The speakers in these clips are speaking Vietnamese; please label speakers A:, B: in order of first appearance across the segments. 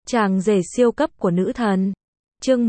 A: Chàng rể siêu cấp của nữ thần. Chương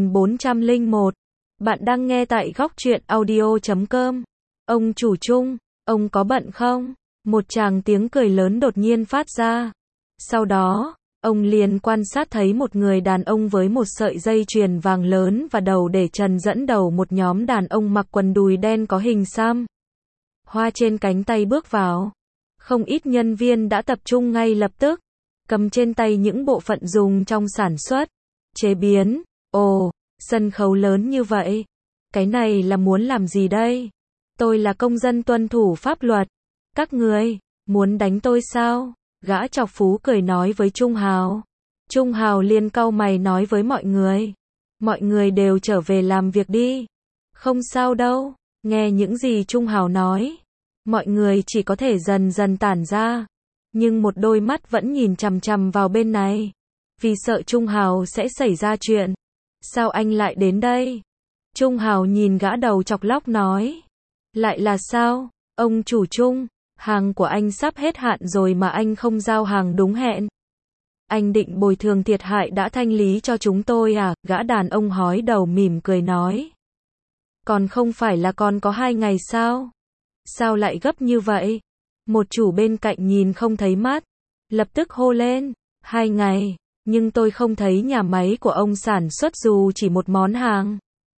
A: 1401. Bạn đang nghe tại góc truyện audio.com. Ông chủ Trung, ông có bận không? Một tràng tiếng cười lớn đột nhiên phát ra. Sau đó, ông liền quan sát thấy một người đàn ông với một sợi dây chuyền vàng lớn và đầu để trần dẫn đầu một nhóm đàn ông mặc quần đùi đen có hình xăm hoa trên cánh tay bước vào. Không ít nhân viên đã tập trung ngay lập tức, cầm trên tay những bộ phận dùng trong sản xuất, chế biến. Ồ, sân khấu lớn như vậy. Cái này là muốn làm gì đây? Tôi là công dân tuân thủ pháp luật. Các người, muốn đánh tôi sao? Gã chọc phú cười nói với Trung Hào. Trung Hào liền cau mày nói với mọi người. Mọi người đều trở về làm việc đi. Không sao đâu. Nghe những gì Trung Hào nói, mọi người chỉ có thể dần dần tản ra. Nhưng một đôi mắt vẫn nhìn chằm chằm vào bên này. Vì sợ Trung Hào sẽ xảy ra chuyện. Sao anh lại đến đây? Trung Hào nhìn gã đầu chọc lóc nói. Lại là sao? Ông chủ Trung, hàng của anh sắp hết hạn rồi mà anh không giao hàng đúng hẹn. Anh định bồi thường thiệt hại đã thanh lý cho chúng tôi à? Gã đàn ông hói đầu mỉm cười nói. Còn không phải là còn có 2 ngày sao? Sao lại gấp như vậy? Một chủ bên cạnh nhìn không thấy mắt, lập tức hô lên. 2 ngày, nhưng tôi không thấy nhà máy của ông sản xuất dù chỉ một món hàng.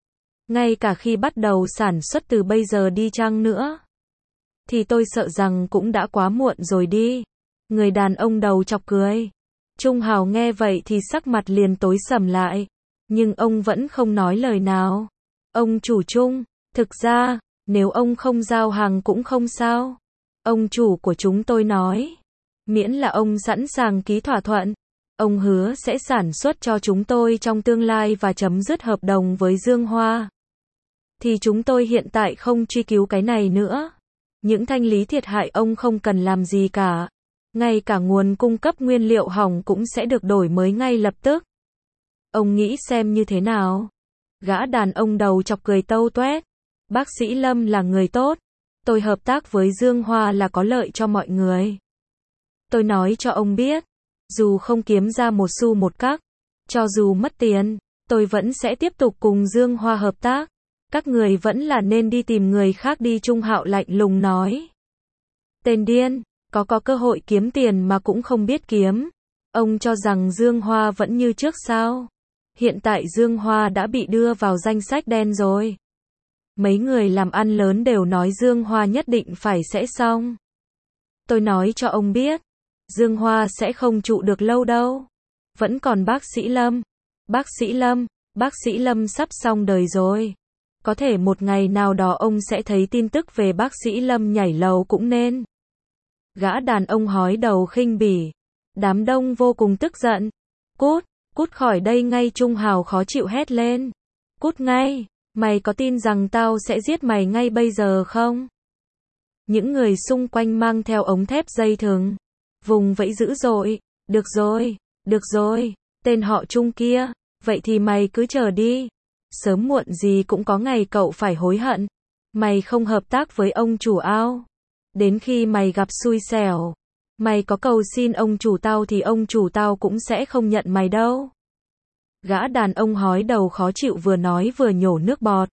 A: Ngay cả khi bắt đầu sản xuất từ bây giờ đi chăng nữa, thì tôi sợ rằng cũng đã quá muộn rồi đi. Người đàn ông đầu chọc cười. Trung Hào nghe vậy thì sắc mặt liền tối sầm lại. Nhưng ông vẫn không nói lời nào. Ông chủ Trung, thực ra, nếu ông không giao hàng cũng không sao. Ông chủ của chúng tôi nói. Miễn là ông sẵn sàng ký thỏa thuận, ông hứa sẽ sản xuất cho chúng tôi trong tương lai và chấm dứt hợp đồng với Dương Hoa. Thì chúng tôi hiện tại không truy cứu cái này nữa. Những thanh lý thiệt hại ông không cần làm gì cả. Ngay cả nguồn cung cấp nguyên liệu hỏng cũng sẽ được đổi mới ngay lập tức. Ông nghĩ xem như thế nào? Gã đàn ông đầu chọc cười tâu tuét. Bác sĩ Lâm là người tốt. Tôi hợp tác với Dương Hoa là có lợi cho mọi người. Tôi nói cho ông biết, dù không kiếm ra một xu một các, cho dù mất tiền, tôi vẫn sẽ tiếp tục cùng Dương Hoa hợp tác. Các người vẫn là nên đi tìm người khác đi. Trung Hạo lạnh lùng nói. Tên điên, có cơ hội kiếm tiền mà cũng không biết kiếm. Ông cho rằng Dương Hoa vẫn như trước sao? Hiện tại Dương Hoa đã bị đưa vào danh sách đen rồi. Mấy người làm ăn lớn đều nói Dương Hoa nhất định phải sẽ xong. Tôi nói cho ông biết, Dương Hoa sẽ không trụ được lâu đâu. Vẫn còn bác sĩ Lâm. Bác sĩ Lâm sắp xong đời rồi. Có thể một ngày nào đó ông sẽ thấy tin tức về bác sĩ Lâm nhảy lầu cũng nên. Gã đàn ông hói đầu khinh bỉ. Đám đông vô cùng tức giận. Cút khỏi đây ngay. Trung Hào khó chịu hét lên. Cút ngay, mày có tin rằng tao sẽ giết mày ngay bây giờ không? Những người xung quanh mang theo ống thép dây thừng, vùng vẫy dữ dội. Được rồi, tên họ Trung kia, vậy thì mày cứ chờ đi. Sớm muộn gì cũng có ngày cậu phải hối hận. Mày không hợp tác với ông chủ ao. Đến khi mày gặp xui xẻo, mày có cầu xin ông chủ tao thì ông chủ tao cũng sẽ không nhận mày đâu. Gã đàn ông hói đầu khó chịu vừa nói vừa nhổ nước bọt.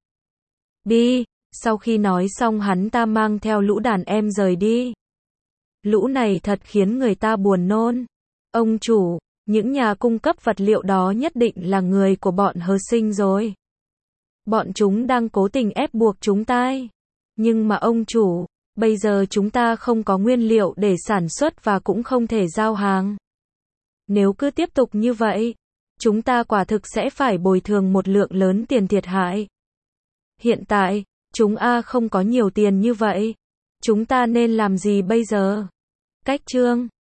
A: Sau khi nói xong hắn ta mang theo lũ đàn em rời đi. Lũ này thật khiến người ta buồn nôn. Ông chủ, những nhà cung cấp vật liệu đó nhất định là người của bọn Hờ Sinh rồi. Bọn chúng đang cố tình ép buộc chúng ta. Nhưng mà ông chủ, bây giờ chúng ta không có nguyên liệu để sản xuất và cũng không thể giao hàng. Nếu cứ tiếp tục như vậy, chúng ta quả thực sẽ phải bồi thường một lượng lớn tiền thiệt hại. Hiện tại, chúng không có nhiều tiền như vậy. Chúng ta nên làm gì bây giờ? Cách chương